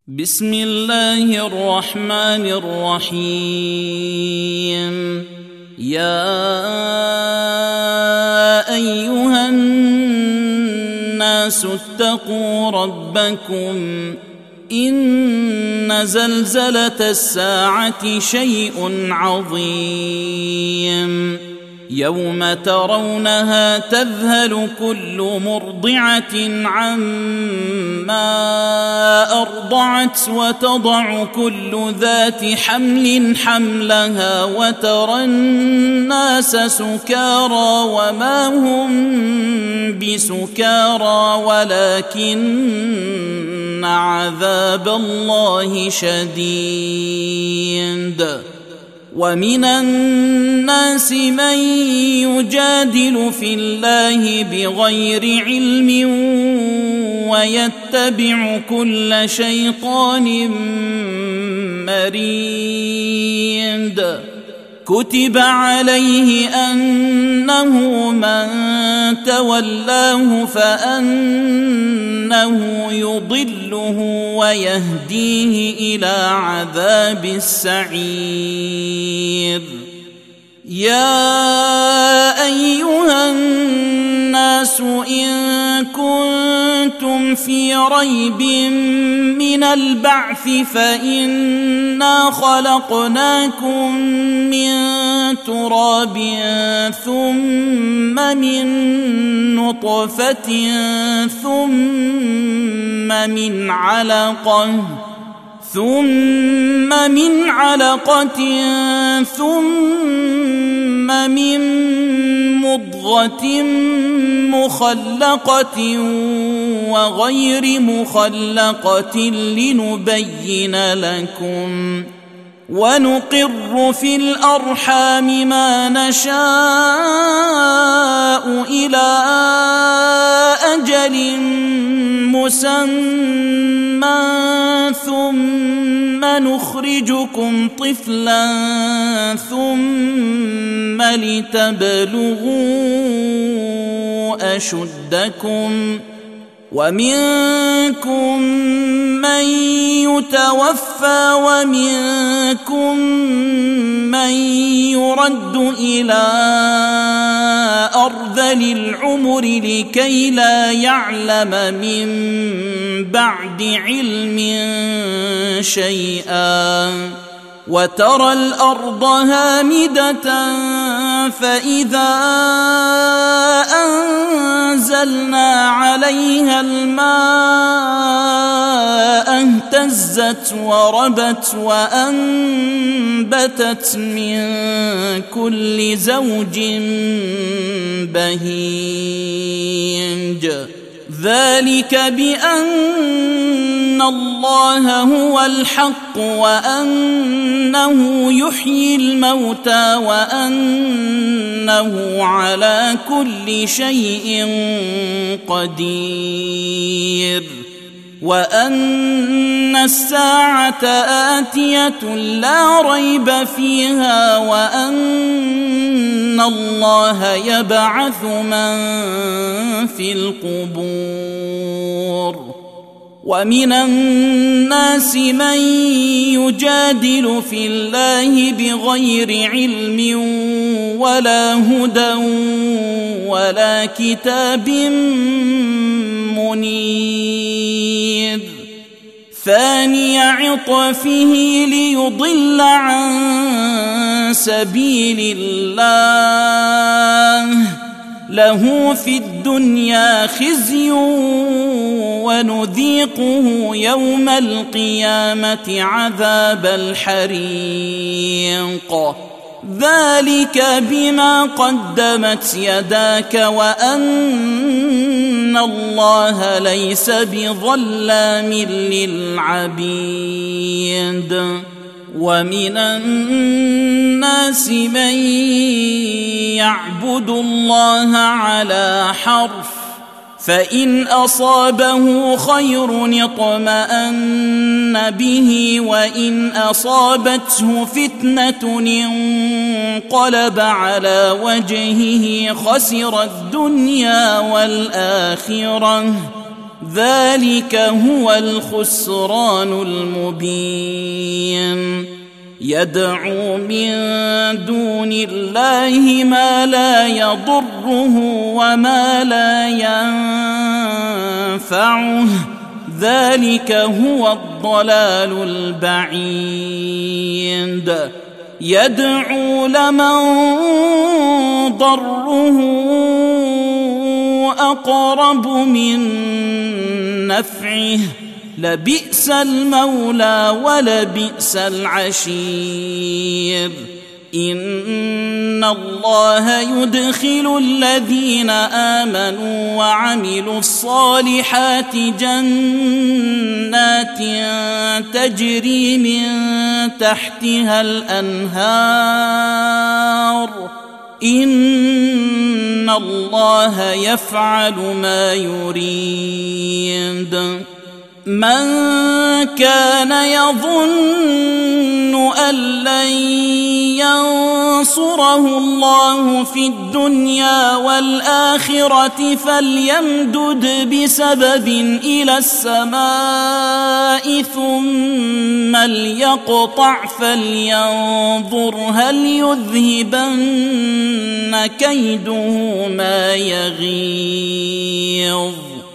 بسم الله الرحمن الرحيم. يا أيها الناس اتقوا ربكم إن زلزلة الساعة شيء عظيم يوم ترونها تذهل كل مرضعة عما أرضعت وتضع كل ذات حمل حملها وترى الناس سكارى وما هم بسكارى ولكن عذاب الله شديد. ومن الناس من يجادل في الله بغير علم ويتبع كل شيطان مريد. كتب عليه أنه من تولاه فأنه يضله ويهديه إلى عذاب السعير. يا أيها الناس إن كنتم في ريب من البعث فإنا خلقناكم من تراب ثم من نطفة ثم من علقة ثم من مضغة مخلقة وغير مخلقة لنبين لكم ونقر في الأرحام ما نشاء إلى أجل مسمى ثم نخرجكم طفلا ثم لتبلغوا أشدكم ومنكم من يتوفى ومنكم من يرد إلى أرذل العمر لكي لا يعلم من بعد علم شيئا. وترى الأرض هامدة فإذا أنزلنا عليها الماء اهتزت وربت وأنبتت من كل زوج بهيج. ذلك بأن الله هو الحق وأنه يحيي الموتى وأنه على كل شيء قدير وأن الساعة آتية لا ريب فيها وأن الله يبعث من في القبور. ومن الناس من يجادل في الله بغير علم ولا هدى ولا كتاب منير. ثاني عطفه ليضل عن سبيل الله له في الدنيا خزي ونذيقه يوم القيامة عذاب الحريق. ذلك بما قدمت يداك وأن الله ليس بظلام للعبيد. ومن الناس من يعبد الله على حرف فإن أصابه خير اطمأن به وإن أصابته فتنة انقلب على وجهه خسر الدنيا والآخرة ذلك هو الخسران المبين يدعو من دون الله ما لا يضره وما لا ينفعه ذلك هو الضلال البعيد يدعو لمن ضره أقرب من نفعه لبئس المولى ولبئس العشير إن الله يدخل الذين آمنوا وعملوا الصالحات جنات تجري من تحتها الأنهار إن الله يفعل ما يريد من كان يظن أن لن ينصره الله في الدنيا والآخرة فليمدد بسبب إلى السماء ثم ليقطع فلينظر هل يذهبن كيده ما يغيظ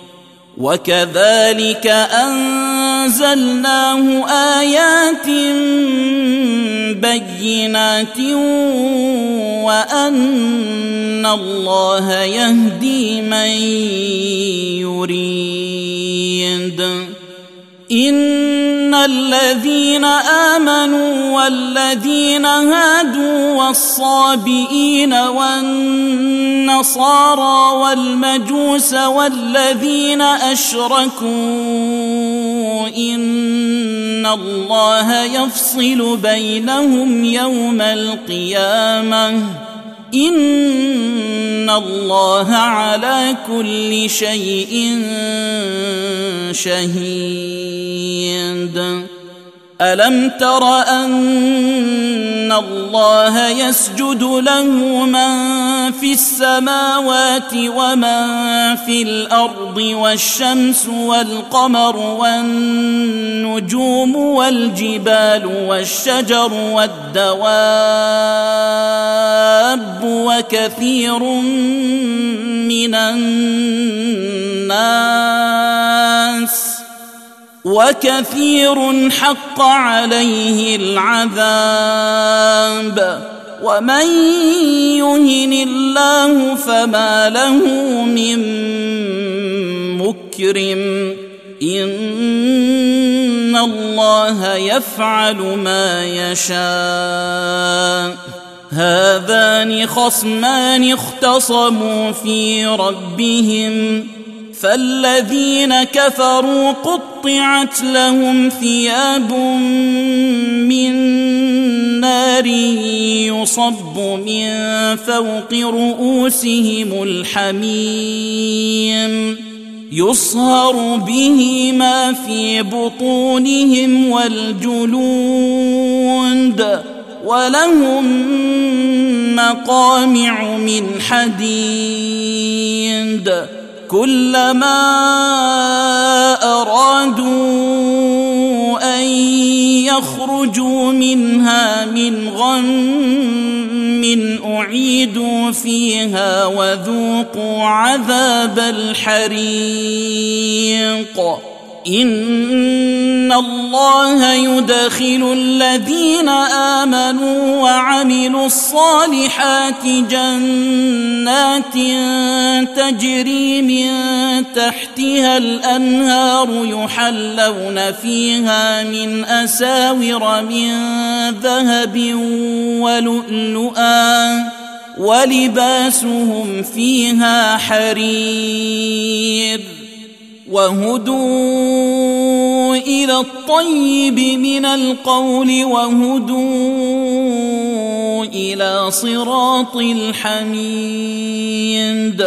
وكذلك أنزلناه آيات بينات وأن الله يهدي من يريد إن الذين آمنوا والذين هادوا والصابئين والنصارى والمجوس والذين أشركوا إن الله يفصل بينهم يوم القيامة إن الله على كل شيء شهيد ألم تر أن الله يسجد له من في السماوات ومن في الأرض والشمس والقمر والنجوم والجبال والشجر والدواب وكثير حق عليه العذاب ومن يهن الله فما له من مكرم إن الله يفعل ما يشاء هذان خصمان اختصموا في ربهم فالذين كفروا قطعت لهم ثياب من نار يصب من فوق رؤوسهم الحميم يصهر به ما في بطونهم والجلود ولهم مقامع من حديد كلما أرادوا أن يخرجوا منها من غم أعيدوا فيها وذوقوا عذاب الحريق إن الله يدخل الذين آمنوا وعملوا الصالحات جنات تجري من تحتها الأنهار يحلون فيها من أساور من ذهب ولؤلؤا ولباسهم فيها حرير وهدوا إلى الطيب من القول وهدوا إلى صراط الحميد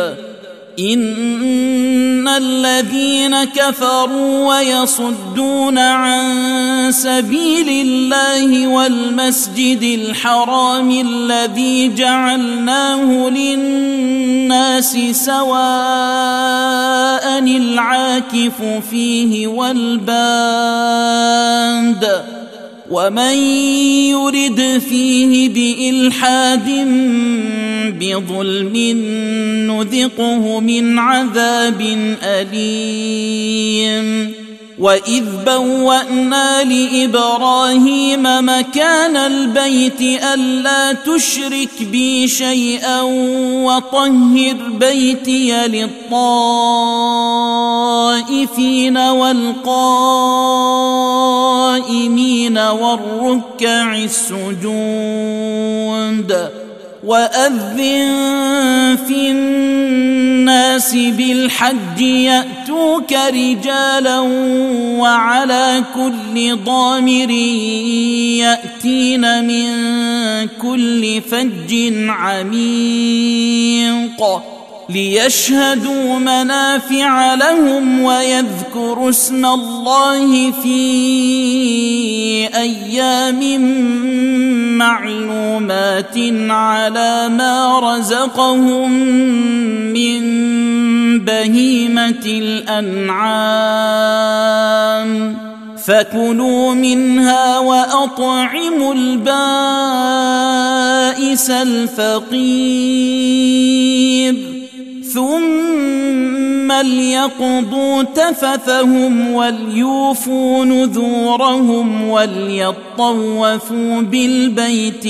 إن الذين كفروا ويصدون عن سبيل الله والمسجد الحرام الذي جعلناه للناس سواء العاكف فيه والباد ومن يرد فيه بإلحاد بظلم نذقه من عذاب أليم وإذ بوأنا لإبراهيم مكان البيت ألا تشرك بي شيئا وطهر بيتي للطائفين والقائمين والركع السجود وأذن في الناس بالحج يأتوك رجالا وعلى كل ضامر يأتين من كل فج عميق ليشهدوا منافع لهم ويذكروا اسم الله في أيام معلومات على ما رزقهم من بهيمة الأنعام فكلوا منها وأطعموا البائس الفقير ثم ليقضوا تفثهم وليوفوا نذورهم وليطوفوا بالبيت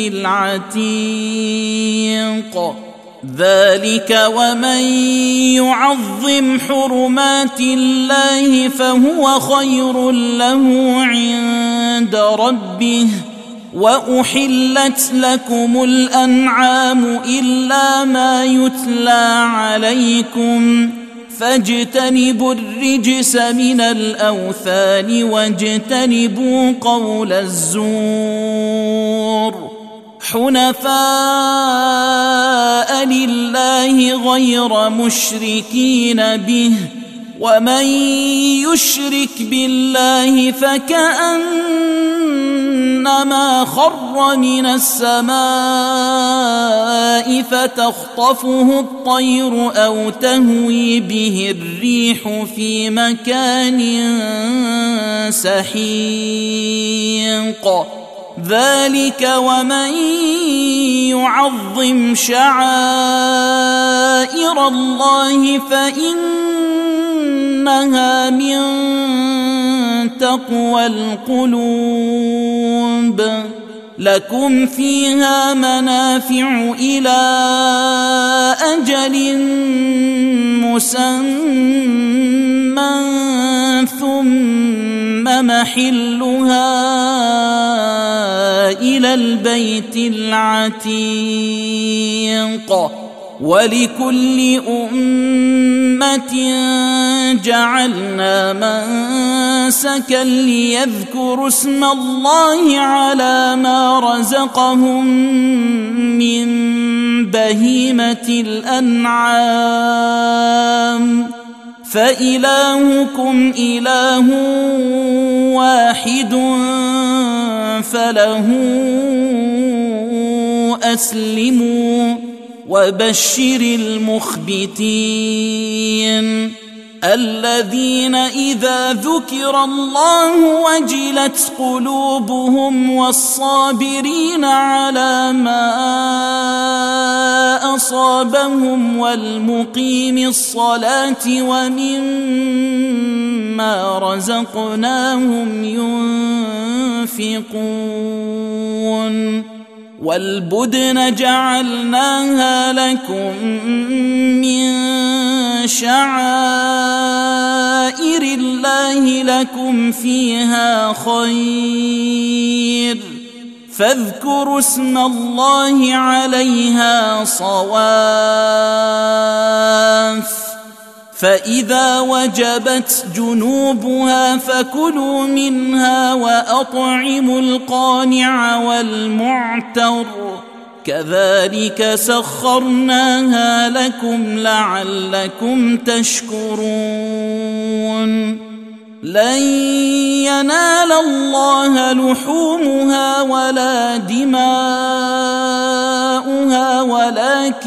العتيق ذلك ومن يعظم حرمات الله فهو خير له عند ربه وأحلت لكم الأنعام إلا ما يتلى عليكم فاجتنبوا الرجس من الأوثان واجتنبوا قول الزور حنفاء لله غير مشركين به ومن يشرك بالله فكأنما خر من السماء فتخطفه الطير أو تهوي به الريح في مكان سحيق ذلك ومن يعظم شعائر الله فإنها من تقوى القلوب لكم فيها منافع إلى أجل مسمى ثم محلها إلى البيت العتيق ولكل أمة جعلنا منسكا ليذكروا اسم الله على ما رزقهم من بهيمة الأنعام فإلهكم إله واحد فله أسلموا وبشر المخبتين الذين إذا ذكر الله وجلت قلوبهم والصابرين على ما أصابهم والمقيم الصلاة ومما رزقناهم ينفقون والبدن جعلناها لكم من شعائر الله لكم فيها خير فاذكروا اسم الله عليها صواف فإذا وجبت جنوبها فكلوا منها وأطعموا القانع والمعتر كذلك سخرناها لكم لعلكم تشكرون لن ينال الله لحومها ولا دماؤها ولكن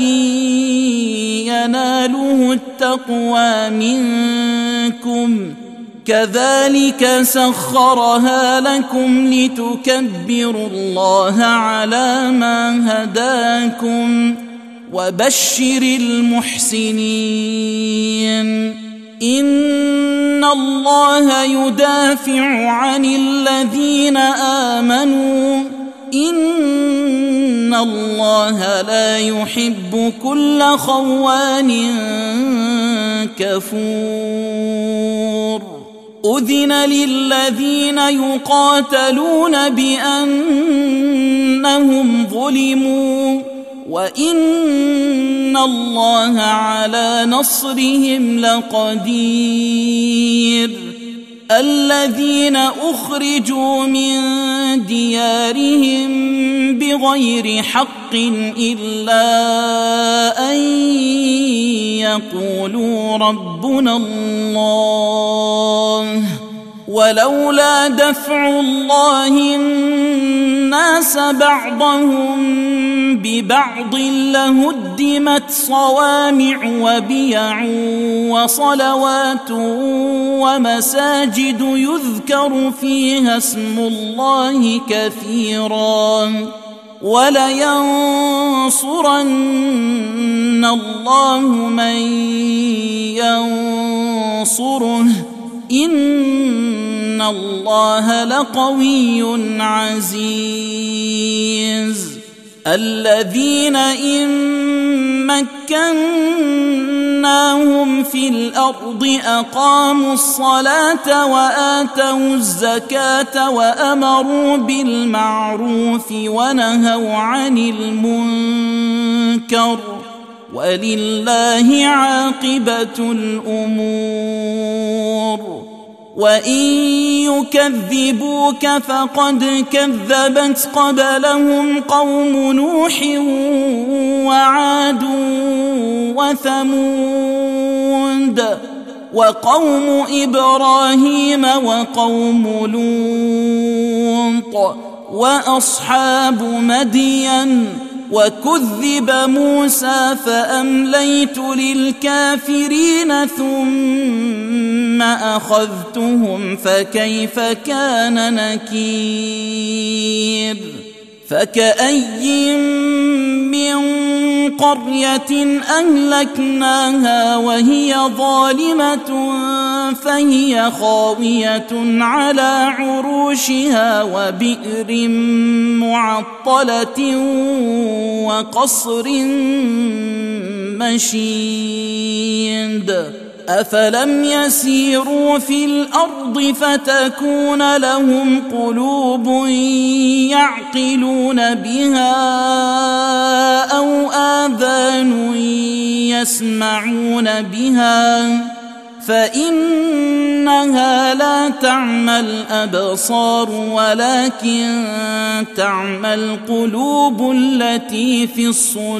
يناله التقوى منكم كذلك سخرها لكم لتكبروا الله على ما هداكم وبشر المحسنين إن الله يدافع عن الذين آمنوا إن الله لا يحب كل خوان كفور أذن للذين يقاتلون بأنهم ظلموا وإن الله على نصرهم لقدير الذين أخرجوا من ديارهم بغير حق إلا أن يقولوا ربنا الله ولولا دفع الله الناس بعضهم ببعض لهدمت صوامع وبيع وصلوات ومساجد يذكر فيها اسم الله كثيرا ولينصرن الله من ينصره إن الله لقوي عزيز الذين إن مكناهم في الأرض أقاموا الصلاة وآتوا الزكاة وأمروا بالمعروف ونهوا عن المنكر ولله عاقبة الأمور وإن يكذبوك فقد كذبت قبلهم قوم نوح وعاد وثمود وقوم إبراهيم وقوم لوط وأصحاب مدين وكذب موسى فأمليت للكافرين ثم أخذتهم فكيف كان نكير فكأي من قرية أهلكناها وهي ظالمة فهي خاوية على عروشها وبئر معطلة وقصر مشيد أفلم يسيروا في الأرض فتكون لهم قلوب يعقلون بها أو آذان يسمعون بها فإنها لا تعمى الأبصار ولكن تعمى القلوب التي في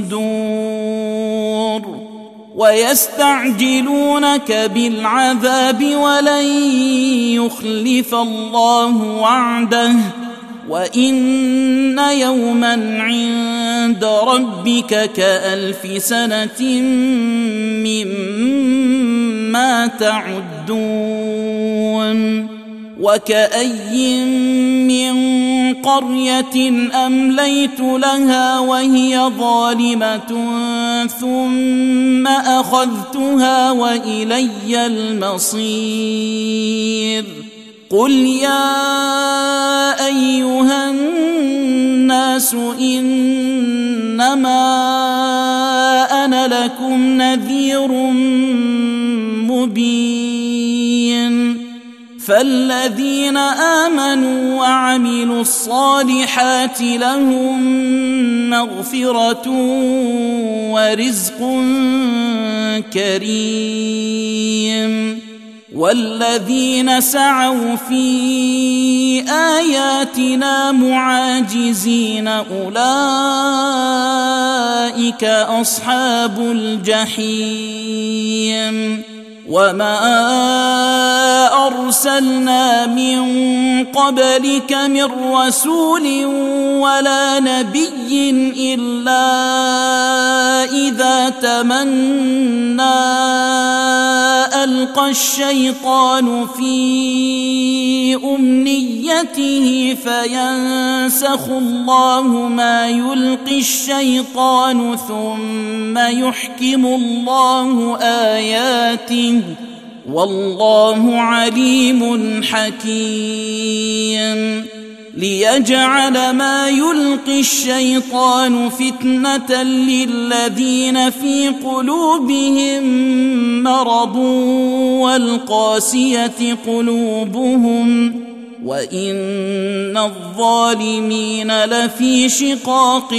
الصدور ويستعجلونك بالعذاب ولن يخلف الله وعده وإن يوما عند ربك كألف سنة مما تعدون وكأي من قرية أمليت لها وهي ظالمة ثم أخذتها وإلي المصير قل يا أيها الناس إنما أنا لكم نذير مبين فالذين آمنوا وعملوا الصالحات لهم مغفرة ورزق كريم والذين سعوا في آياتنا معاجزين أولئك أصحاب الجحيم وما أرسلنا من قبلك من رسول ولا نبي إلا إذا تمنى ألقى الشيطان في أمنيته فينسخ الله ما يلقي الشيطان ثم يحكم الله آياته والله عليم حكيم ليجعل ما يلقي الشيطان فتنة للذين في قلوبهم مرض والقاسية قلوبهم وإن الظالمين لفي شقاق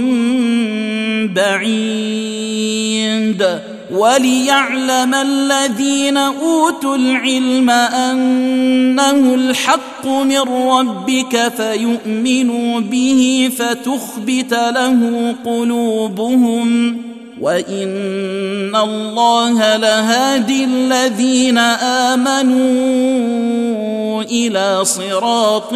بعيد وليعلم الذين أوتوا العلم أنه الحق من ربك فيؤمنوا به فتخبت له قلوبهم وإن الله لهادي الذين آمنوا إلى صراط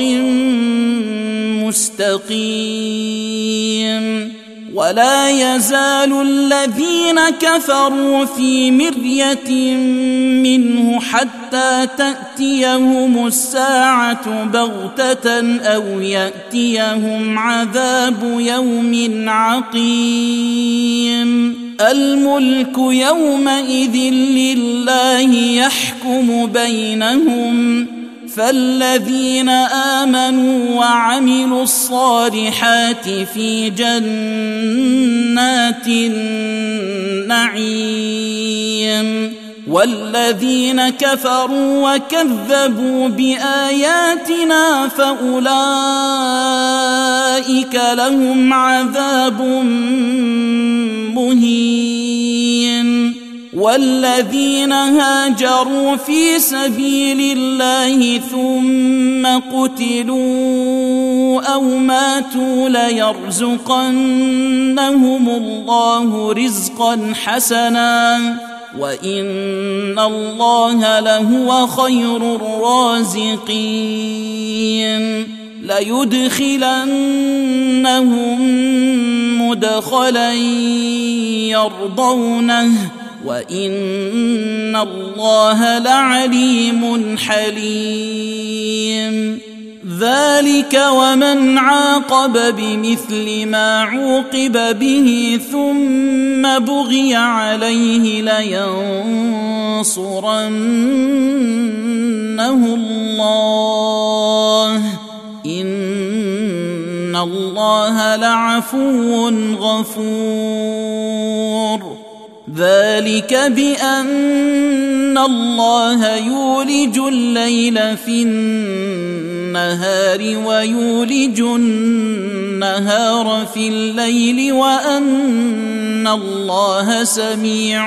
مستقيم ولا يزال الذين كفروا في مرية منه حتى تأتيهم الساعة بغتة أو يأتيهم عذاب يوم عقيم الملك يومئذ لله يحكم بينهم فالذين آمنوا وعملوا الصالحات في جنات النعيم والذين كفروا وكذبوا بآياتنا فأولئك لهم عذاب مهين والذين هاجروا في سبيل الله ثم قتلوا أو ماتوا ليرزقنهم الله رزقا حسنا وإن الله لهو خير الرازقين ليدخلنهم مدخلا يرضونه وإن الله لعليم حليم ذلك ومن عاقب بمثل ما عوقب به ثم بغي عليه لينصرنه الله إن الله لعفو غفور ذلك بأن الله يولج الليل في النهار ويولج النهار في الليل وأن الله سميع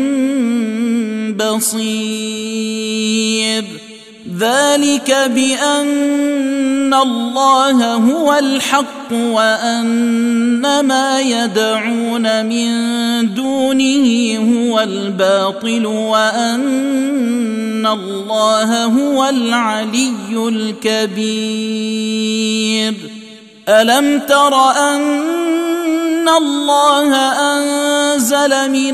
بصير ذلك بأن الله هو الحق وأن ما يدعون من دونه هو الباطل وأن الله هو العلي الكبير ألم تر أن الله أنزل من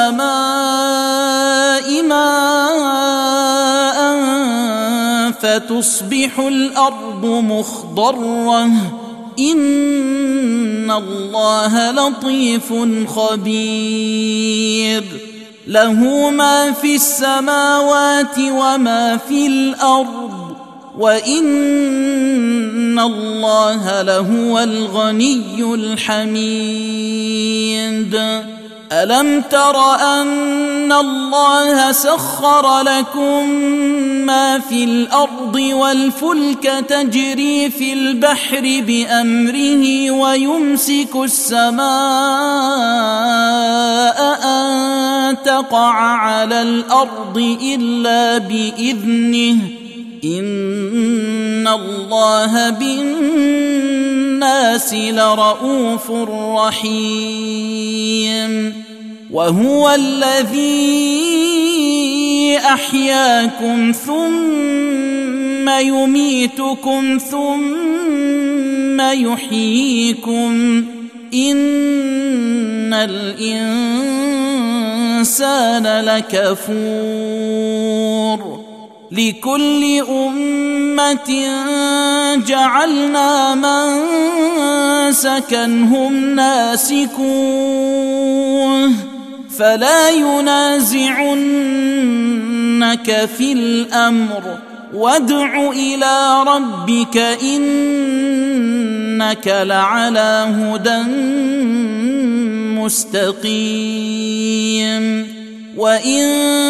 السماء ماء فتصبح الأرض مخضرة إن الله لطيف خبير له ما في السماوات وما في الأرض وإن الله لهو الغني الحميد ألم تر أن الله سخر لكم ما في الأرض والفلك تجري في البحر بأمره ويمسك السماء أن تقع على الأرض إلا بإذنه إن الله بالناس لرؤوف رحيم وهو الذي أحياكم ثم يميتكم ثم يحييكم إن الإنسان لكفور لكل أمة جعلنا منسكا هم ناسكوه فلا ينازعنك في الأمر وادع إلى ربك إنك لعلى هدى مستقيم وإن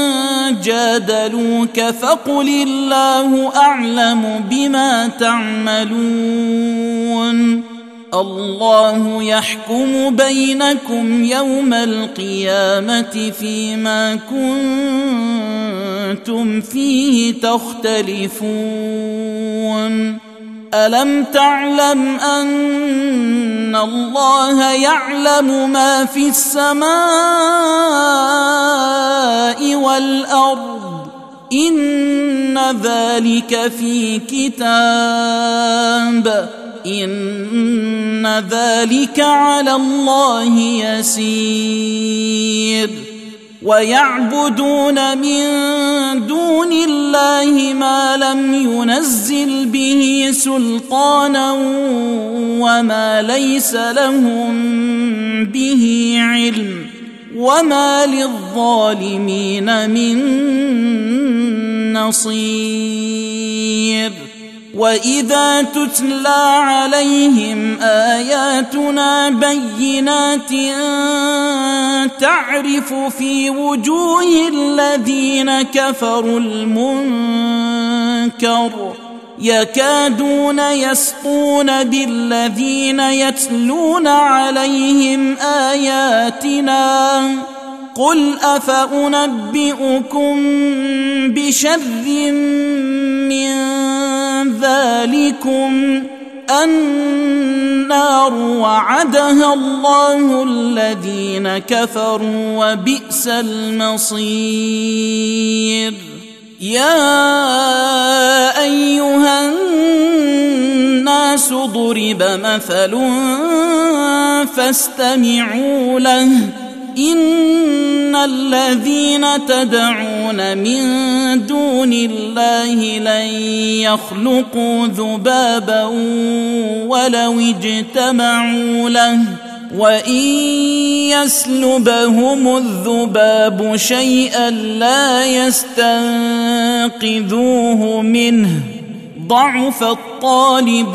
جادلوك فقل الله أعلم بما تعملون الله يحكم بينكم يوم القيامة فيما كنتم فيه تختلفون ألم تعلم أن الله يعلم ما في السماء والأرض إن ذلك في كتاب إن ذلك على الله يسير ويعبدون من دون الله ما لم ينزل به سلطانا وما ليس لهم به علم وما للظالمين من نصير وإذا تتلى عليهم آياتنا بينات تعرف في وجوه الذين كفروا المنكر يكادون يسطون بالذين يتلون عليهم آياتنا قل أفأنبئكم بشر من ذلكم النار وعدها الله الذين كفروا وبئس المصير يا أيها الناس ضرب مثل فاستمعوا له إن الذين تدعون من دون الله لن يخلقوا ذبابا ولو اجتمعوا له وإن يسلبهم الذباب شيئا لا يستنقذوه منه ضعف الطالب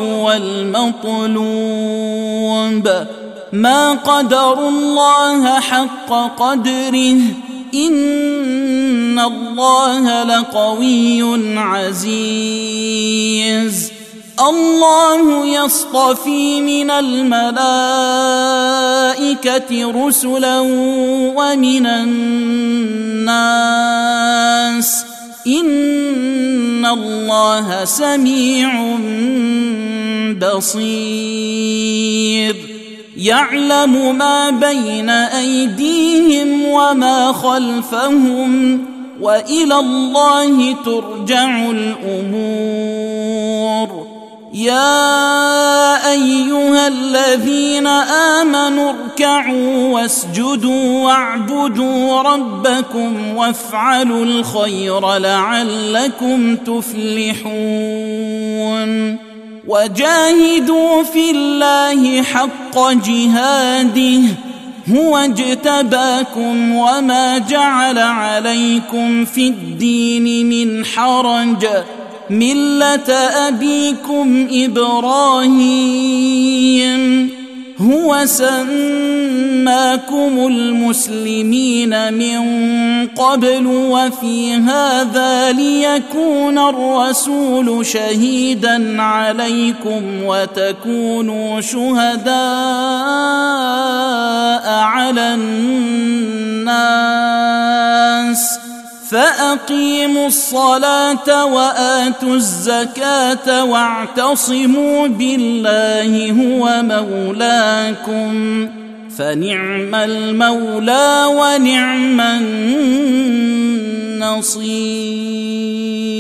والمطلوب ما قدروا الله حق قدره إن الله لقوي عزيز الله يصطفي من الملائكة رسلا ومن الناس إن الله سميع بصير يعلم ما بين أيديهم وما خلفهم وإلى الله ترجع الأمور يا أيها الذين آمنوا اركعوا واسجدوا واعبدوا ربكم وافعلوا الخير لعلكم تفلحون وجاهدوا في الله حق جهاده هو اجتباكم وما جعل عليكم في الدين من حرج ملة أبيكم إبراهيم هو سماكم المسلمين من قبل وفي هذا ليكون الرسول شهيدا عليكم وتكونوا شهداء على الناس فأقيموا الصلاة وآتوا الزكاة واعتصموا بالله هو مولاكم فنعم المولى ونعم نصير.